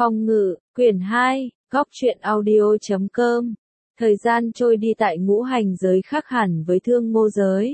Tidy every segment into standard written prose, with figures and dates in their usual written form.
Phong ngự, quyển 2, góc truyện audio.com. Thời gian trôi đi tại ngũ hành giới khác hẳn với thương ngô giới.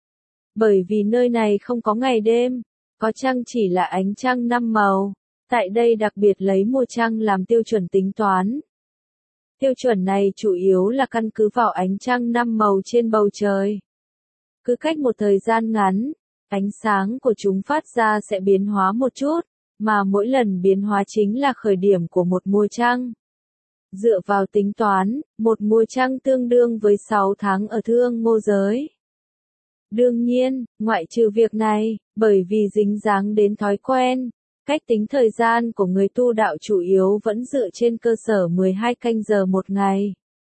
Bởi vì nơi này không có ngày đêm, có trăng chỉ là ánh trăng 5 màu. Tại đây đặc biệt lấy mùa trăng làm tiêu chuẩn tính toán. Tiêu chuẩn này chủ yếu là căn cứ vào ánh trăng 5 màu trên bầu trời. Cứ cách một thời gian ngắn, ánh sáng của chúng phát ra sẽ biến hóa một chút, mà mỗi lần biến hóa chính là khởi điểm của một mùa trăng. Dựa vào tính toán, một mùa trăng tương đương với 6 tháng ở thương ngô giới. Đương nhiên, ngoại trừ việc này, bởi vì dính dáng đến thói quen, cách tính thời gian của người tu đạo chủ yếu vẫn dựa trên cơ sở 12 canh giờ một ngày.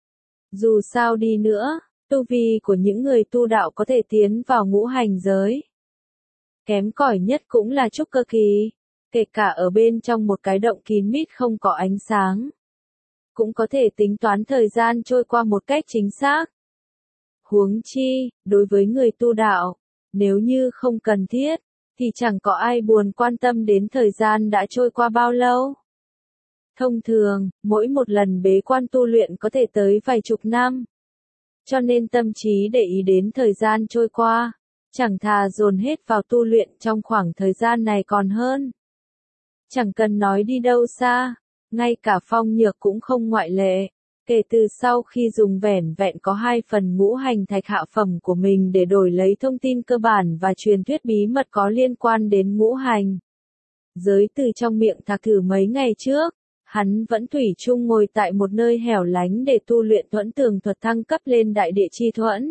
Dù sao đi nữa, tu vi của những người tu đạo có thể tiến vào ngũ hành giới. Kém cỏi nhất cũng là trúc cơ kỳ, kể cả ở bên trong một cái động kín mít không có ánh sáng. Cũng có thể tính toán thời gian trôi qua một cách chính xác. Huống chi, đối với người tu đạo, nếu như không cần thiết, thì chẳng có ai buồn quan tâm đến thời gian đã trôi qua bao lâu. Thông thường, mỗi một lần bế quan tu luyện có thể tới vài chục năm. Cho nên tâm trí để ý đến thời gian trôi qua, chẳng thà dồn hết vào tu luyện trong khoảng thời gian này còn hơn. Chẳng cần nói đi đâu xa, ngay cả Phong Nhược cũng không ngoại lệ. Kể từ sau khi dùng vẻn vẹn có 2 phần ngũ hành thạch hạ phẩm của mình để đổi lấy thông tin cơ bản và truyền thuyết bí mật có liên quan đến ngũ hành giới từ trong miệng Thạc Thử mấy ngày trước, hắn vẫn thủy chung ngồi tại một nơi hẻo lánh để tu luyện thuẫn tường thuật thăng cấp lên đại địa chi thuẫn.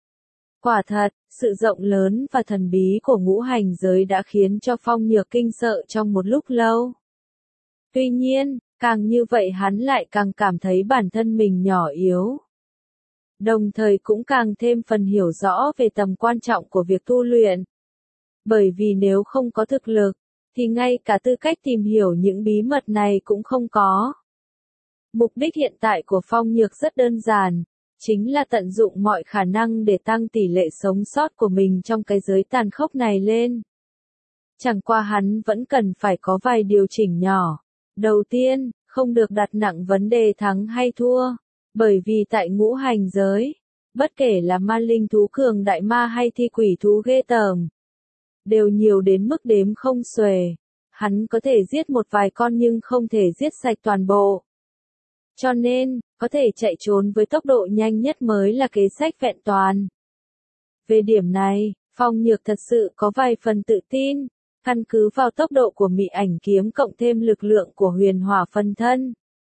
Quả thật, sự rộng lớn và thần bí của ngũ hành giới đã khiến cho Phong Nhược kinh sợ trong một lúc lâu. Tuy nhiên, càng như vậy hắn lại càng cảm thấy bản thân mình nhỏ yếu. Đồng thời cũng càng thêm phần hiểu rõ về tầm quan trọng của việc tu luyện. Bởi vì nếu không có thực lực, thì ngay cả tư cách tìm hiểu những bí mật này cũng không có. Mục đích hiện tại của Phong Nhược rất đơn giản, chính là tận dụng mọi khả năng để tăng tỷ lệ sống sót của mình trong cái giới tàn khốc này lên. Chẳng qua hắn vẫn cần phải có vài điều chỉnh nhỏ. Đầu tiên, không được đặt nặng vấn đề thắng hay thua, bởi vì tại ngũ hành giới, bất kể là ma linh thú cường đại ma hay thi quỷ thú ghê tởm, đều nhiều đến mức đếm không xuể. Hắn có thể giết một vài con nhưng không thể giết sạch toàn bộ. Cho nên, có thể chạy trốn với tốc độ nhanh nhất mới là kế sách vẹn toàn. Về điểm này, Phong Nhược thật sự có vài phần tự tin. Căn cứ vào tốc độ của Mị Ảnh kiếm cộng thêm lực lượng của Huyền Hỏa phân thân,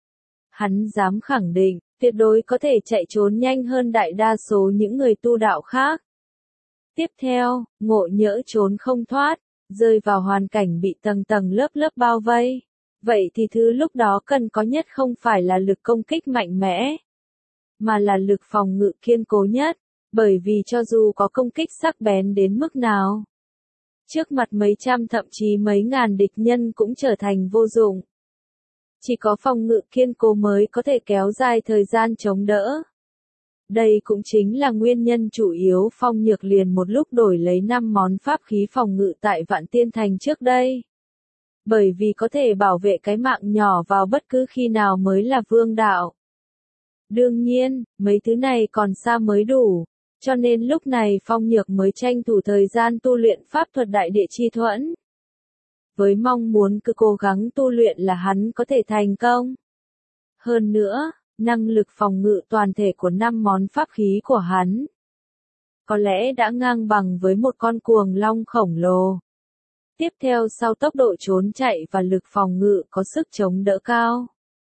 hắn dám khẳng định, tuyệt đối có thể chạy trốn nhanh hơn đại đa số những người tu đạo khác. Tiếp theo, ngộ nhỡ trốn không thoát, rơi vào hoàn cảnh bị tầng tầng lớp lớp bao vây. Vậy thì thứ lúc đó cần có nhất không phải là lực công kích mạnh mẽ, mà là lực phòng ngự kiên cố nhất, bởi vì cho dù có công kích sắc bén đến mức nào, trước mặt mấy trăm thậm chí mấy ngàn địch nhân cũng trở thành vô dụng. Chỉ có phòng ngự kiên cố mới có thể kéo dài thời gian chống đỡ. Đây cũng chính là nguyên nhân chủ yếu Phong Nhược liền một lúc đổi lấy 5 món pháp khí phòng ngự tại Vạn Tiên Thành trước đây. Bởi vì có thể bảo vệ cái mạng nhỏ vào bất cứ khi nào mới là vương đạo. Đương nhiên, mấy thứ này còn xa mới đủ. Cho nên lúc này Phong Nhược mới tranh thủ thời gian tu luyện pháp thuật đại địa chi thuẫn. Với mong muốn cứ cố gắng tu luyện là hắn có thể thành công. Hơn nữa, năng lực phòng ngự toàn thể của 5 món pháp khí của hắn có lẽ đã ngang bằng với một con cuồng long khổng lồ. Tiếp theo sau tốc độ trốn chạy và lực phòng ngự có sức chống đỡ cao,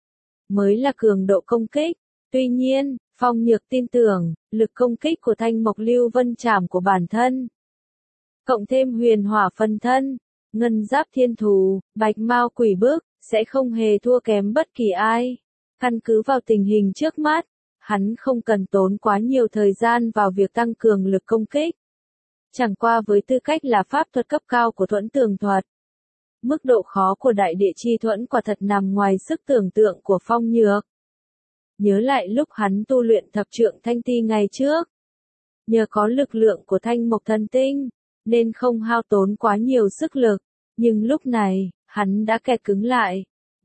mới là cường độ công kích. Tuy nhiên, Phong Nhược tin tưởng, lực công kích của Thanh Mộc Lưu Vân Trảm của bản thân, cộng thêm Huyền Hỏa phân thân, Ngân Giáp Thiên Thù, Bạch Mao Quỷ Bước, sẽ không hề thua kém bất kỳ ai. Căn cứ vào tình hình trước mắt, hắn không cần tốn quá nhiều thời gian vào việc tăng cường lực công kích. Chẳng qua với tư cách là pháp thuật cấp cao của thuẫn tường thuật, mức độ khó của đại địa chi thuẫn quả thật nằm ngoài sức tưởng tượng của Phong Nhược. Nhớ lại lúc hắn tu luyện thập trượng thanh ti ngày trước. Nhờ có lực lượng của thanh mộc thần tinh, nên không hao tốn quá nhiều sức lực. Nhưng lúc này, hắn đã kẹt cứng lại.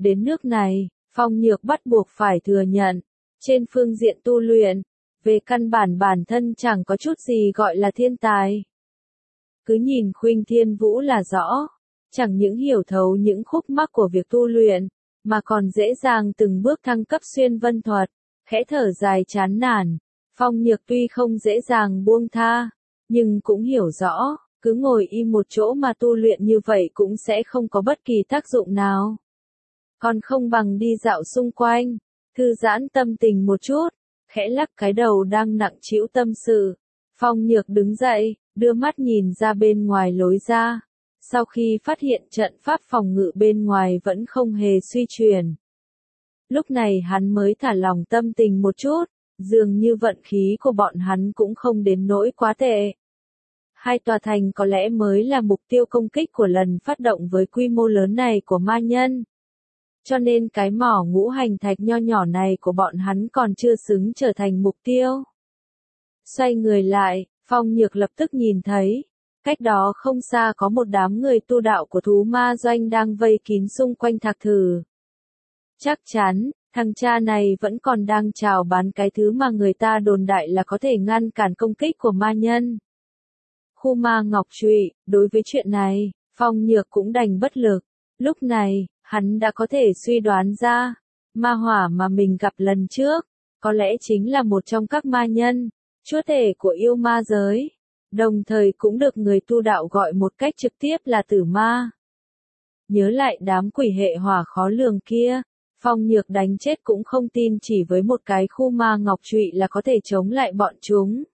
Đến nước này, Phong Nhược bắt buộc phải thừa nhận, trên phương diện tu luyện, về căn bản bản thân chẳng có chút gì gọi là thiên tài. Cứ nhìn Khuynh Thiên Vũ là rõ, chẳng những hiểu thấu những khúc mắc của việc tu luyện, mà còn dễ dàng từng bước thăng cấp xuyên vân thuật, khẽ thở dài chán nản. Phong Nhược tuy không dễ dàng buông tha, nhưng cũng hiểu rõ, cứ ngồi im một chỗ mà tu luyện như vậy cũng sẽ không có bất kỳ tác dụng nào. Còn không bằng đi dạo xung quanh, thư giãn tâm tình một chút, khẽ lắc cái đầu đang nặng trĩu tâm sự. Phong Nhược đứng dậy, đưa mắt nhìn ra bên ngoài lối ra. Sau khi phát hiện trận pháp phòng ngự bên ngoài vẫn không hề suy chuyển. Lúc này hắn mới thả lòng tâm tình một chút, dường như vận khí của bọn hắn cũng không đến nỗi quá tệ. Hai tòa thành có lẽ mới là mục tiêu công kích của lần phát động với quy mô lớn này của ma nhân. Cho nên cái mỏ ngũ hành thạch nho nhỏ này của bọn hắn còn chưa xứng trở thành mục tiêu. Xoay người lại, Phong Nhược lập tức nhìn thấy, cách đó không xa có một đám người tu đạo của thú ma doanh đang vây kín xung quanh Thạc Thử. Chắc chắn, thằng cha này vẫn còn đang chào bán cái thứ mà người ta đồn đại là có thể ngăn cản công kích của ma nhân. Khu ma ngọc trụy, đối với chuyện này, Phong Nhược cũng đành bất lực. Lúc này, hắn đã có thể suy đoán ra, ma hỏa mà mình gặp lần trước, có lẽ chính là một trong các ma nhân, chúa tể của yêu ma giới, đồng thời cũng được người tu đạo gọi một cách trực tiếp là tử ma. Nhớ lại đám quỷ hệ hỏa khó lường kia, Phong Nhược đánh chết cũng không tin chỉ với một cái khu ma ngọc trụy là có thể chống lại bọn chúng.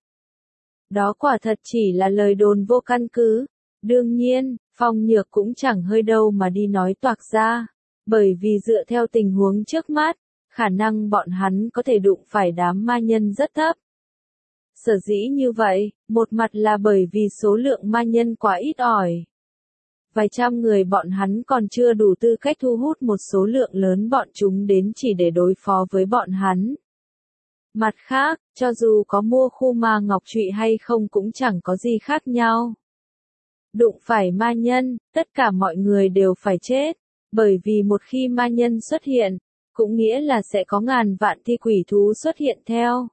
Đó quả thật chỉ là lời đồn vô căn cứ. Đương nhiên, Phong Nhược cũng chẳng hơi đâu mà đi nói toạc ra, bởi vì dựa theo tình huống trước mắt, khả năng bọn hắn có thể đụng phải đám ma nhân rất thấp. Sở dĩ như vậy, một mặt là bởi vì số lượng ma nhân quá ít ỏi. Vài trăm người bọn hắn còn chưa đủ tư cách thu hút một số lượng lớn bọn chúng đến chỉ để đối phó với bọn hắn. Mặt khác, cho dù có mua khu ma ngọc trụy hay không cũng chẳng có gì khác nhau. Đụng phải ma nhân, tất cả mọi người đều phải chết, bởi vì một khi ma nhân xuất hiện, cũng nghĩa là sẽ có ngàn vạn thi quỷ thú xuất hiện theo.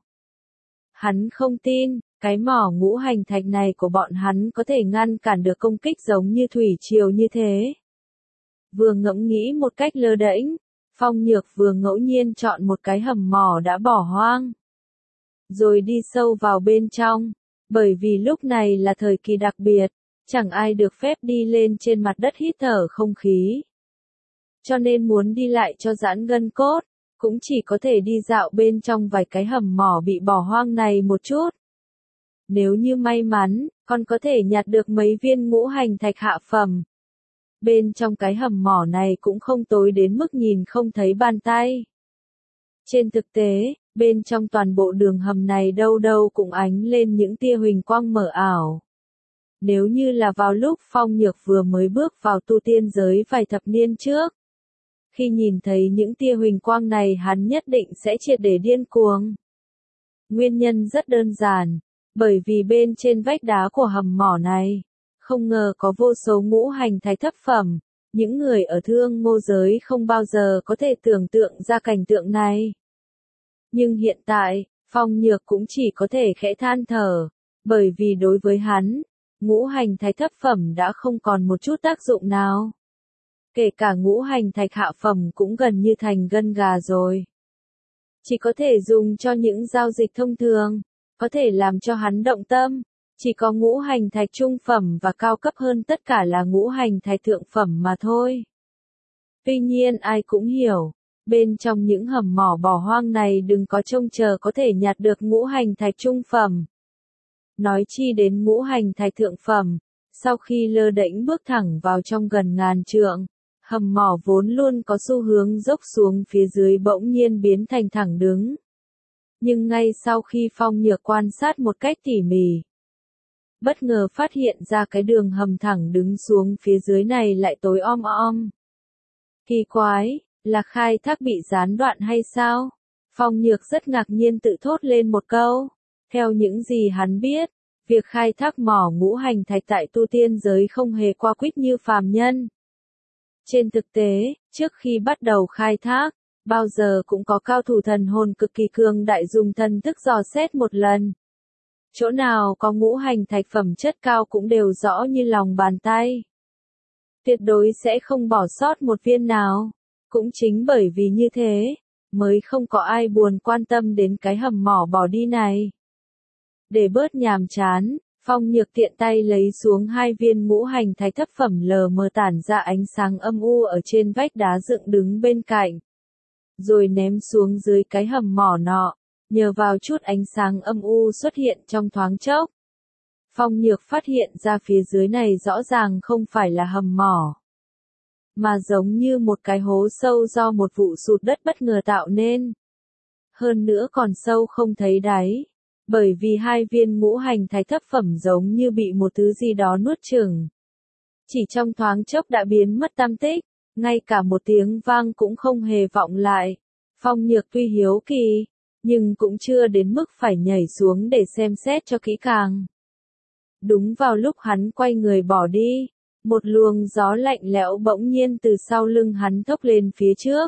Hắn không tin, cái mỏ ngũ hành thạch này của bọn hắn có thể ngăn cản được công kích giống như thủy triều như thế. Vừa ngẫm nghĩ một cách lơ đễnh, Phong Nhược vừa ngẫu nhiên chọn một cái hầm mỏ đã bỏ hoang. Rồi đi sâu vào bên trong, bởi vì lúc này là thời kỳ đặc biệt, chẳng ai được phép đi lên trên mặt đất hít thở không khí. Cho nên muốn đi lại cho giãn gân cốt, cũng chỉ có thể đi dạo bên trong vài cái hầm mỏ bị bỏ hoang này một chút. Nếu như may mắn, còn có thể nhặt được mấy viên ngũ hành thạch hạ phẩm. Bên trong cái hầm mỏ này cũng không tối đến mức nhìn không thấy bàn tay. Trên thực tế, bên trong toàn bộ đường hầm này đâu đâu cũng ánh lên những tia huỳnh quang mờ ảo. Nếu như là vào lúc Phong Nhược vừa mới bước vào tu tiên giới vài thập niên trước, khi nhìn thấy những tia huỳnh quang này hắn nhất định sẽ triệt để điên cuồng. Nguyên nhân rất đơn giản, bởi vì bên trên vách đá của hầm mỏ này, không ngờ có vô số ngũ hành thạch thấp phẩm, những người ở thương mô giới không bao giờ có thể tưởng tượng ra cảnh tượng này. Nhưng hiện tại, Phong Nhược cũng chỉ có thể khẽ than thở, bởi vì đối với hắn, ngũ hành thạch thấp phẩm đã không còn một chút tác dụng nào. Kể cả ngũ hành thạch hạ phẩm cũng gần như thành gân gà rồi. Chỉ có thể dùng cho những giao dịch thông thường, có thể làm cho hắn động tâm, chỉ có ngũ hành thạch trung phẩm và cao cấp hơn tất cả là ngũ hành thạch thượng phẩm mà thôi. Tuy nhiên ai cũng hiểu, bên trong những hầm mỏ bỏ hoang này đừng có trông chờ có thể nhặt được ngũ hành thạch trung phẩm. Nói chi đến ngũ hành thạch thượng phẩm, sau khi lơ đễnh bước thẳng vào trong gần ngàn trượng, hầm mỏ vốn luôn có xu hướng dốc xuống phía dưới bỗng nhiên biến thành thẳng đứng. Nhưng ngay sau khi Phong Nhược quan sát một cách tỉ mỉ, bất ngờ phát hiện ra cái đường hầm thẳng đứng xuống phía dưới này lại tối om om. Kỳ quái, là khai thác bị gián đoạn hay sao? Phong Nhược rất ngạc nhiên tự thốt lên một câu. Theo những gì hắn biết, việc khai thác mỏ ngũ hành thạch tại tu tiên giới không hề qua quýt như phàm nhân. Trên thực tế, trước khi bắt đầu khai thác, bao giờ cũng có cao thủ thần hồn cực kỳ cường đại dùng thần thức dò xét một lần. Chỗ nào có ngũ hành thạch phẩm chất cao cũng đều rõ như lòng bàn tay. Tuyệt đối sẽ không bỏ sót một viên nào. Cũng chính bởi vì như thế, mới không có ai buồn quan tâm đến cái hầm mỏ bỏ đi này. Để bớt nhàm chán, Phong Nhược tiện tay lấy xuống 2 viên ngũ hành thạch thấp phẩm lờ mờ tản ra ánh sáng âm u ở trên vách đá dựng đứng bên cạnh. Rồi ném xuống dưới cái hầm mỏ nọ, nhờ vào chút ánh sáng âm u xuất hiện trong thoáng chốc. Phong Nhược phát hiện ra phía dưới này rõ ràng không phải là hầm mỏ, mà giống như một cái hố sâu do một vụ sụt đất bất ngờ tạo nên. Hơn nữa còn sâu không thấy đáy, bởi vì 2 viên ngũ hành thạch thấp phẩm giống như bị một thứ gì đó nuốt chửng. Chỉ trong thoáng chốc đã biến mất tăm tích, ngay cả một tiếng vang cũng không hề vọng lại. Phong Nhược tuy hiếu kỳ, nhưng cũng chưa đến mức phải nhảy xuống để xem xét cho kỹ càng. Đúng vào lúc hắn quay người bỏ đi, một luồng gió lạnh lẽo bỗng nhiên từ sau lưng hắn thốc lên phía trước.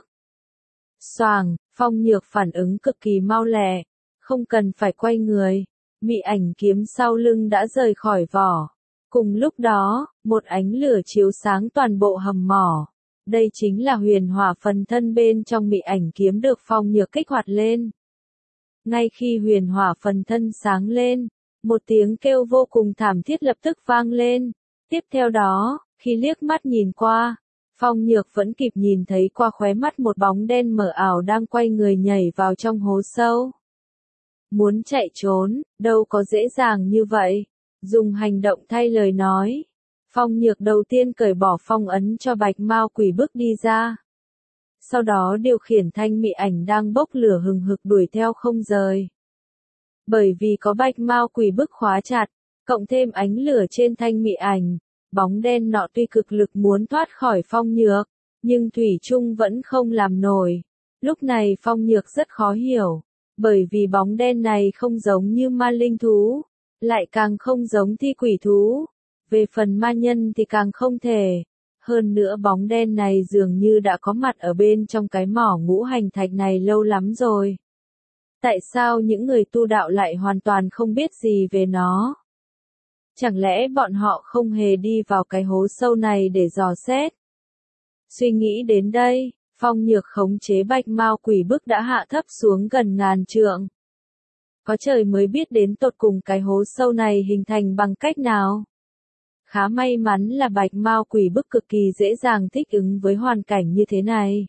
Xoàng, Phong Nhược phản ứng cực kỳ mau lẹ, không cần phải quay người, mị ảnh kiếm sau lưng đã rời khỏi vỏ. Cùng lúc đó, một ánh lửa chiếu sáng toàn bộ hầm mỏ. Đây chính là huyền hỏa phần thân bên trong mị ảnh kiếm được Phong Nhược kích hoạt lên. Ngay khi huyền hỏa phần thân sáng lên, một tiếng kêu vô cùng thảm thiết lập tức vang lên. Tiếp theo đó, khi liếc mắt nhìn qua, Phong Nhược vẫn kịp nhìn thấy qua khóe mắt một bóng đen mờ ảo đang quay người nhảy vào trong hố sâu. Muốn chạy trốn, đâu có dễ dàng như vậy. Dùng hành động thay lời nói. Phong Nhược đầu tiên cởi bỏ phong ấn cho Bạch Mao Quỷ Bức đi ra. Sau đó điều khiển thanh mị ảnh đang bốc lửa hừng hực đuổi theo không rời. Bởi vì có Bạch Mao Quỷ Bức khóa chặt, cộng thêm ánh lửa trên thanh mị ảnh, bóng đen nọ tuy cực lực muốn thoát khỏi Phong Nhược, nhưng thủy chung vẫn không làm nổi. Lúc này Phong Nhược rất khó hiểu, bởi vì bóng đen này không giống như ma linh thú, lại càng không giống thi quỷ thú. Về phần ma nhân thì càng không thể. Hơn nữa bóng đen này dường như đã có mặt ở bên trong cái mỏ ngũ hành thạch này lâu lắm rồi. Tại sao những người tu đạo lại hoàn toàn không biết gì về nó? Chẳng lẽ bọn họ không hề đi vào cái hố sâu này để dò xét? Suy nghĩ đến đây, Phong Nhược khống chế Bạch Mao Quỷ Bức đã hạ thấp xuống gần ngàn trượng. Có trời mới biết đến tột cùng cái hố sâu này hình thành bằng cách nào. Khá may mắn là Bạch Mao Quỷ Bức cực kỳ dễ dàng thích ứng với hoàn cảnh như thế này.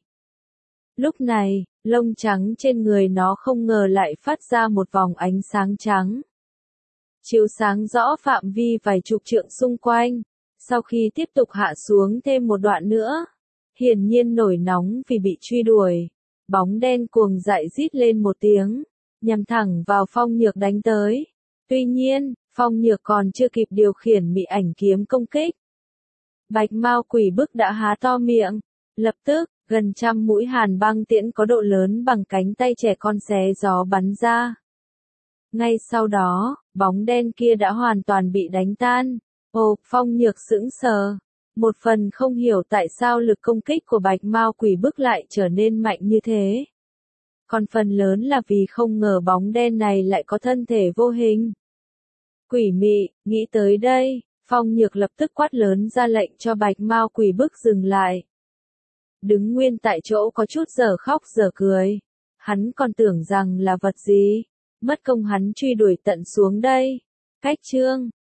Lúc này, lông trắng trên người nó không ngờ lại phát ra một vòng ánh sáng trắng. Chiếu sáng rõ phạm vi vài chục trượng xung quanh, sau khi tiếp tục hạ xuống thêm một đoạn nữa. Hiển nhiên nổi nóng vì bị truy đuổi, bóng đen cuồng dại rít lên một tiếng, nhằm thẳng vào Phong Nhược đánh tới. Tuy nhiên, Phong Nhược còn chưa kịp điều khiển mị ảnh kiếm công kích. Bạch Mao Quỷ Bức đã há to miệng, lập tức, gần trăm mũi hàn băng tiễn có độ lớn bằng cánh tay trẻ con xé gió bắn ra. Ngay sau đó, bóng đen kia đã hoàn toàn bị đánh tan. Ồ, Phong Nhược sững sờ. Một phần không hiểu tại sao lực công kích của Bạch Mao Quỷ Bức lại trở nên mạnh như thế. Còn phần lớn là vì không ngờ bóng đen này lại có thân thể vô hình. Quỷ mị, nghĩ tới đây, Phong Nhược lập tức quát lớn ra lệnh cho Bạch Mao Quỷ Bức dừng lại. Đứng nguyên tại chỗ có chút dở khóc dở cười. Hắn còn tưởng rằng là vật gì. Mất công hắn truy đuổi tận xuống đây. Cách chương